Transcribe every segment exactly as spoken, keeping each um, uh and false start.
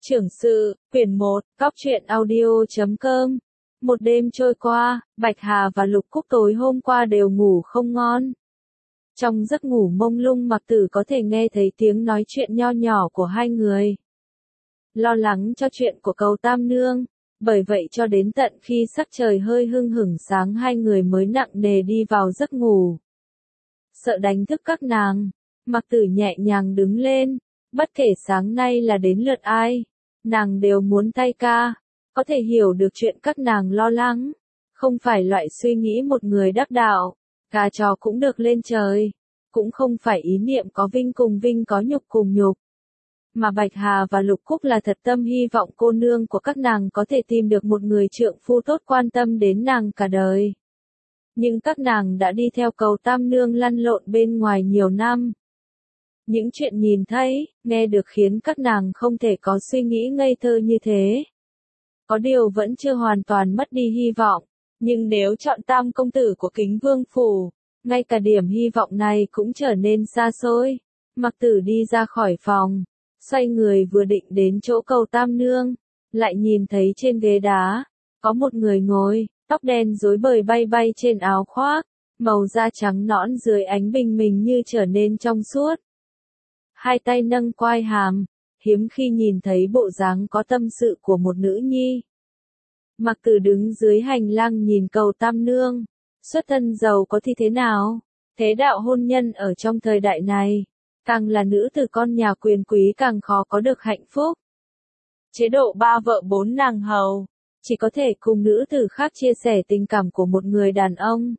Trưởng sự, quyển một, cóc truyện audio chấm com. Một đêm trôi qua, Bạch Hà và Lục Cúc tối hôm qua đều ngủ không ngon. Trong giấc ngủ mông lung Mạc Tử có thể nghe thấy tiếng nói chuyện nho nhỏ của hai người. Lo lắng cho chuyện của Cầu Tam Nương, bởi vậy cho đến tận khi sắc trời hơi hưng hửng sáng hai người mới nặng nề đi vào giấc ngủ. Sợ đánh thức các nàng, Mạc Tử nhẹ nhàng đứng lên, bất kể sáng nay là đến lượt ai, nàng đều muốn thay ca, có thể hiểu được chuyện các nàng lo lắng, không phải loại suy nghĩ một người đắc đạo, gà chó cũng được lên trời, cũng không phải ý niệm có vinh cùng vinh có nhục cùng nhục. Mà Bạch Hà và Lục Cúc là thật tâm hy vọng cô nương của các nàng có thể tìm được một người trượng phu tốt quan tâm đến nàng cả đời. Nhưng các nàng đã đi theo Cầu Tam Nương lăn lộn bên ngoài nhiều năm. Những chuyện nhìn thấy, nghe được khiến các nàng không thể có suy nghĩ ngây thơ như thế. Có điều vẫn chưa hoàn toàn mất đi hy vọng, nhưng nếu chọn tam công tử của Kính Vương Phủ, ngay cả điểm hy vọng này cũng trở nên xa xôi. Mạc Tử đi ra khỏi phòng, xoay người vừa định đến chỗ Cầu Tam Nương, lại nhìn thấy trên ghế đá, có một người ngồi, tóc đen rối bời bay bay trên áo khoác, màu da trắng nõn dưới ánh bình minh như trở nên trong suốt. Hai tay nâng quai hàm, hiếm khi nhìn thấy bộ dáng có tâm sự của một nữ nhi. Mạc Tử đứng dưới hành lang nhìn Cầu Tam Nương, xuất thân giàu có thì thế nào, thế đạo hôn nhân ở trong thời đại này, càng là nữ tử con nhà quyền quý càng khó có được hạnh phúc. Chế độ ba vợ bốn nàng hầu, chỉ có thể cùng nữ tử khác chia sẻ tình cảm của một người đàn ông.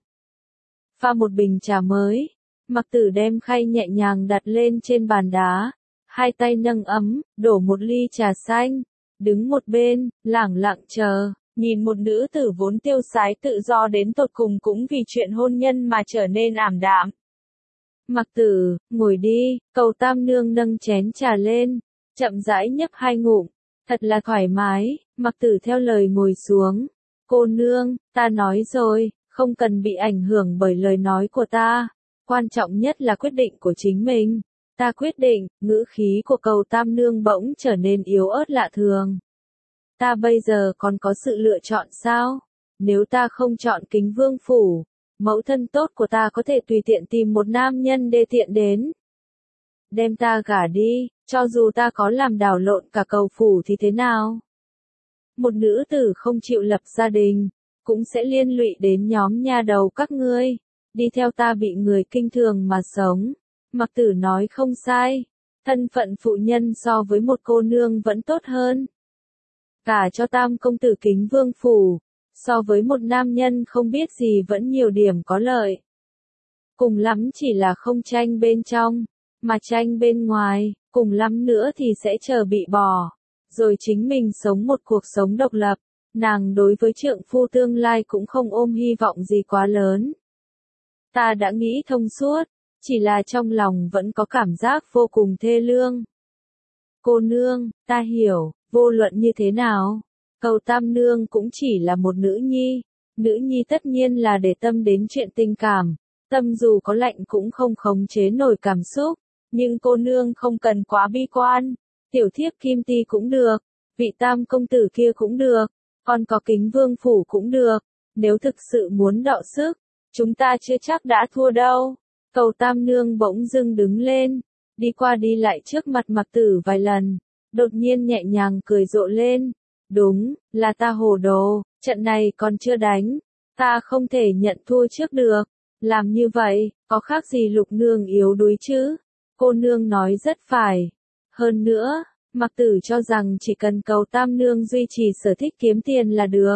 Pha một bình trà mới, Mạc Tử đem khay nhẹ nhàng đặt lên trên bàn đá, hai tay nâng ấm, đổ một ly trà xanh, đứng một bên, lẳng lặng chờ, nhìn một nữ tử vốn tiêu sái tự do đến tột cùng cũng vì chuyện hôn nhân mà trở nên ảm đạm. Mạc Tử, ngồi đi, Cầu Tam Nương nâng chén trà lên, chậm rãi nhấp hai ngụm, thật là thoải mái. Mạc Tử theo lời ngồi xuống. Cô nương, ta nói rồi, không cần bị ảnh hưởng bởi lời nói của ta. Quan trọng nhất là quyết định của chính mình. Ta quyết định, ngữ khí của Cầu Tam Nương bỗng trở nên yếu ớt lạ thường. Ta bây giờ còn có sự lựa chọn sao? Nếu ta không chọn Kính Vương Phủ, mẫu thân tốt của ta có thể tùy tiện tìm một nam nhân đê tiện đến. Đem ta gả đi, cho dù ta có làm đảo lộn cả Cầu Phủ thì thế nào? Một nữ tử không chịu lập gia đình, cũng sẽ liên lụy đến nhóm nha đầu các ngươi, đi theo ta bị người kinh thường mà sống. Mạc Tử nói không sai, thân phận phụ nhân so với một cô nương vẫn tốt hơn. Cả cho tam công tử Kính Vương Phủ, so với một nam nhân không biết gì vẫn nhiều điểm có lợi. Cùng lắm chỉ là không tranh bên trong, mà tranh bên ngoài, cùng lắm nữa thì sẽ chờ bị bỏ, rồi chính mình sống một cuộc sống độc lập. Nàng đối với trượng phu tương lai cũng không ôm hy vọng gì quá lớn. Ta đã nghĩ thông suốt, chỉ là trong lòng vẫn có cảm giác vô cùng thê lương. Cô nương, ta hiểu, vô luận như thế nào, Cầu Tam Nương cũng chỉ là một nữ nhi, nữ nhi tất nhiên là để tâm đến chuyện tình cảm, tâm dù có lạnh cũng không khống chế nổi cảm xúc, nhưng cô nương không cần quá bi quan, tiểu thiếp Kim Ti cũng được, vị tam công tử kia cũng được, còn có Kính Vương Phủ cũng được, nếu thực sự muốn đọ sức, chúng ta chưa chắc đã thua đâu. Cầu Tam Nương bỗng dưng đứng lên, đi qua đi lại trước mặt Mạc Tử vài lần, đột nhiên nhẹ nhàng cười rộ lên. Đúng, là ta hồ đồ, trận này còn chưa đánh, ta không thể nhận thua trước được, làm như vậy, có khác gì Lục nương yếu đuối chứ? Cô nương nói rất phải. Hơn nữa, Mạc Tử cho rằng chỉ cần Cầu Tam Nương duy trì sở thích kiếm tiền là được.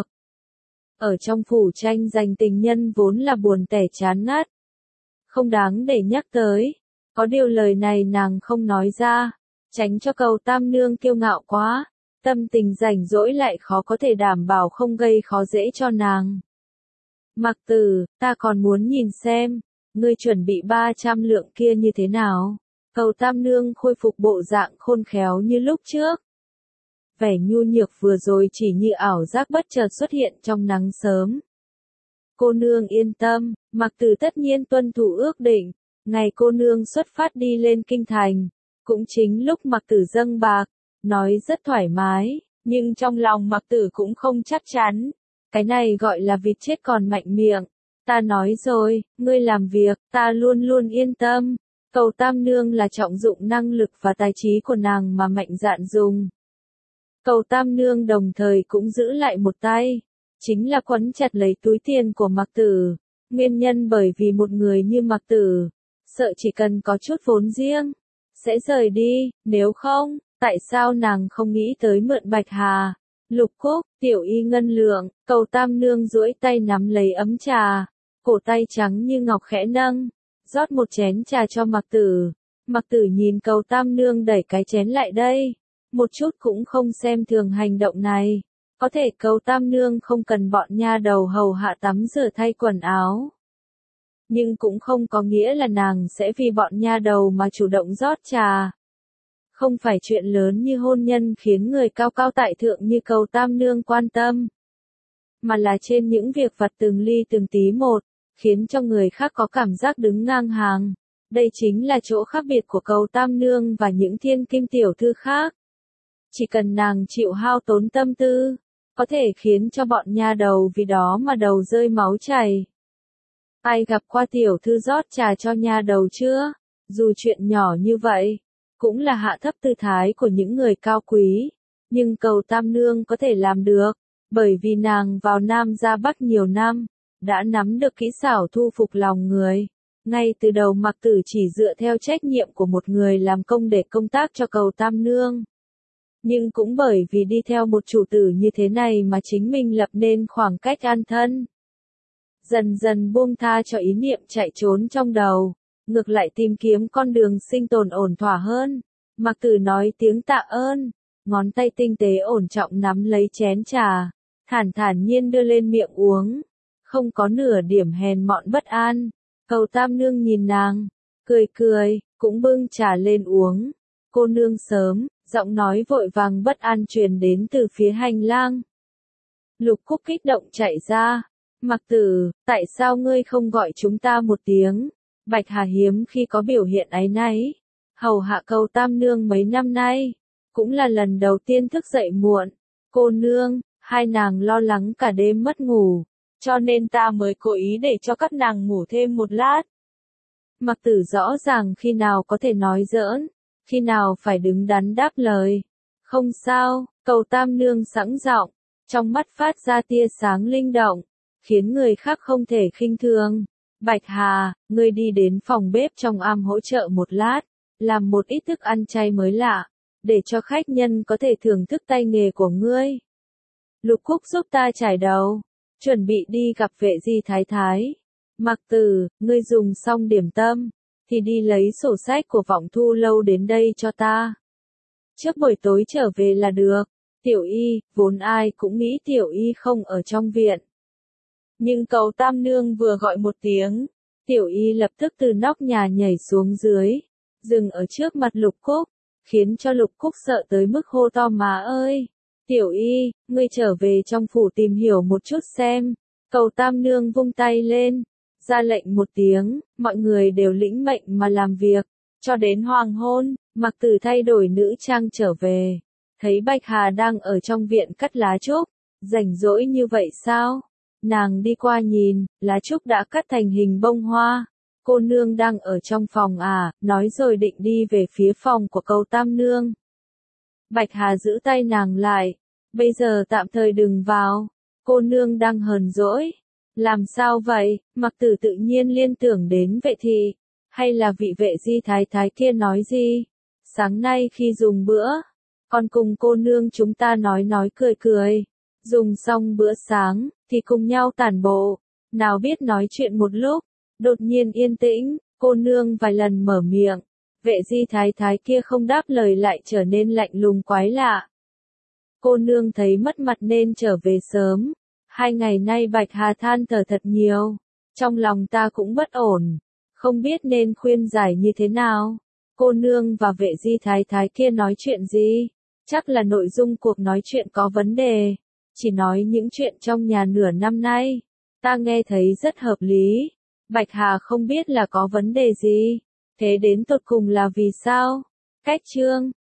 Ở trong phủ tranh giành tình nhân vốn là buồn tẻ chán ngắt, không đáng để nhắc tới. Có điều lời này nàng không nói ra, tránh cho Cầu Tam Nương kiêu ngạo quá, tâm tình rảnh rỗi lại khó có thể đảm bảo không gây khó dễ cho nàng. Mạc Tử, ta còn muốn nhìn xem, ngươi chuẩn bị ba trăm lượng kia như thế nào? Cầu Tam Nương khôi phục bộ dạng khôn khéo như lúc trước. Vẻ nhu nhược vừa rồi chỉ như ảo giác bất chợt xuất hiện trong nắng sớm. Cô nương yên tâm, Mạc Tử tất nhiên tuân thủ ước định, ngày cô nương xuất phát đi lên kinh thành, cũng chính lúc Mạc Tử dâng bạc, nói rất thoải mái, nhưng trong lòng Mặc Tử cũng không chắc chắn. Cái này gọi là vịt chết còn mạnh miệng. Ta nói rồi, ngươi làm việc, ta luôn luôn yên tâm. Cầu Tam Nương là trọng dụng năng lực và tài trí của nàng mà mạnh dạn dùng. Cầu Tam Nương đồng thời cũng giữ lại một tay, chính là quấn chặt lấy túi tiền của Mặc Tử. Nguyên nhân bởi vì một người như Mặc Tử, sợ chỉ cần có chút vốn riêng, sẽ rời đi, nếu không, tại sao nàng không nghĩ tới mượn Bạch Hà, Lục Cúc, Tiểu Y ngân lượng. Cầu Tam Nương duỗi tay nắm lấy ấm trà, cổ tay trắng như ngọc khẽ nâng, rót một chén trà cho Mặc Tử. Mặc Tử nhìn Cầu Tam Nương đẩy cái chén lại đây, một chút cũng không xem thường hành động này. Có thể Cầu Tam Nương không cần bọn nha đầu hầu hạ tắm rửa thay quần áo, nhưng cũng không có nghĩa là nàng sẽ vì bọn nha đầu mà chủ động rót trà. Không phải chuyện lớn như hôn nhân khiến người cao cao tại thượng như Cầu Tam Nương quan tâm, mà là trên những việc vặt từng ly từng tí một, khiến cho người khác có cảm giác đứng ngang hàng. Đây chính là chỗ khác biệt của Cầu Tam Nương và những thiên kim tiểu thư khác. Chỉ cần nàng chịu hao tốn tâm tư, có thể khiến cho bọn nha đầu vì đó mà đầu rơi máu chảy. Ai gặp qua tiểu thư rót trà cho nha đầu chưa? Dù chuyện nhỏ như vậy, cũng là hạ thấp tư thái của những người cao quý, nhưng Cầu Tam Nương có thể làm được, bởi vì nàng vào Nam ra Bắc nhiều năm, đã nắm được kỹ xảo thu phục lòng người. Ngay từ đầu Mặc Tử chỉ dựa theo trách nhiệm của một người làm công để công tác cho Cầu Tam Nương. Nhưng cũng bởi vì đi theo một chủ tử như thế này mà chính mình lập nên khoảng cách an thân. Dần dần buông tha cho ý niệm chạy trốn trong đầu, ngược lại tìm kiếm con đường sinh tồn ổn thỏa hơn. Mặc Tử nói tiếng tạ ơn, ngón tay tinh tế ổn trọng nắm lấy chén trà, thản thản nhiên đưa lên miệng uống, không có nửa điểm hèn mọn bất an. Cầu Tam Nương nhìn nàng, cười cười, cũng bưng trà lên uống. Cô nương sớm, giọng nói vội vàng bất an truyền đến từ phía hành lang. Lục Cúc kích động chạy ra. Mặc Tử, tại sao ngươi không gọi chúng ta một tiếng? Bạch Hà hiếm khi có biểu hiện áy náy, hầu hạ Cầu Tam Nương mấy năm nay, cũng là lần đầu tiên thức dậy muộn. Cô nương, hai nàng lo lắng cả đêm mất ngủ, cho nên ta mới cố ý để cho các nàng ngủ thêm một lát. Mặc Tử rõ ràng khi nào có thể nói giỡn, khi nào phải đứng đắn đáp lời. Không sao, Cầu Tam Nương sẵn giọng, trong mắt phát ra tia sáng linh động, khiến người khác không thể khinh thường. Bạch Hà, ngươi đi đến phòng bếp trong am hỗ trợ một lát, làm một ít thức ăn chay mới lạ, để cho khách nhân có thể thưởng thức tay nghề của ngươi. Lục Cúc giúp ta chải đầu, chuẩn bị đi gặp vệ di thái thái. Mặc Tử, ngươi dùng xong điểm tâm, thì đi lấy sổ sách của Vọng Thu lâu đến đây cho ta. Trước buổi tối trở về là được. Tiểu Y, vốn ai cũng nghĩ Tiểu Y không ở trong viện. Nhưng Cầu Tam Nương vừa gọi một tiếng, Tiểu Y lập tức từ nóc nhà nhảy xuống dưới, dừng ở trước mặt Lục Cúc, khiến cho Lục Cúc sợ tới mức hô to má ơi. Tiểu Y, ngươi trở về trong phủ tìm hiểu một chút xem. Cầu Tam Nương vung tay lên, ra lệnh một tiếng, mọi người đều lĩnh mệnh mà làm việc. Cho đến hoàng hôn, Mặc Tử thay đổi nữ trang trở về, thấy Bạch Hà đang ở trong viện cắt lá trúc. Rảnh rỗi như vậy sao? Nàng đi qua nhìn, lá trúc đã cắt thành hình bông hoa. Cô nương đang ở trong phòng à, nói rồi định đi về phía phòng của Cầu Tam Nương. Bạch Hà giữ tay nàng lại, bây giờ tạm thời đừng vào, cô nương đang hờn dỗi. Làm sao vậy? Mặc Tử tự nhiên liên tưởng đến vệ thị, hay là vị vệ di thái thái kia nói gì? Sáng nay khi dùng bữa, còn cùng cô nương chúng ta nói nói cười cười. Dùng xong bữa sáng, thì cùng nhau tản bộ. Nào biết nói chuyện một lúc, đột nhiên yên tĩnh, cô nương vài lần mở miệng. Vệ di thái thái kia không đáp lời lại trở nên lạnh lùng quái lạ. Cô nương thấy mất mặt nên trở về sớm. Hai ngày nay Bạch Hà than thở thật nhiều. Trong lòng ta cũng bất ổn. Không biết nên khuyên giải như thế nào. Cô nương và vệ di thái thái kia nói chuyện gì? Chắc là nội dung cuộc nói chuyện có vấn đề. Chỉ nói những chuyện trong nhà nửa năm nay. Ta nghe thấy rất hợp lý. Bạch Hà không biết là có vấn đề gì. Thế đến tột cùng là vì sao? Cách chương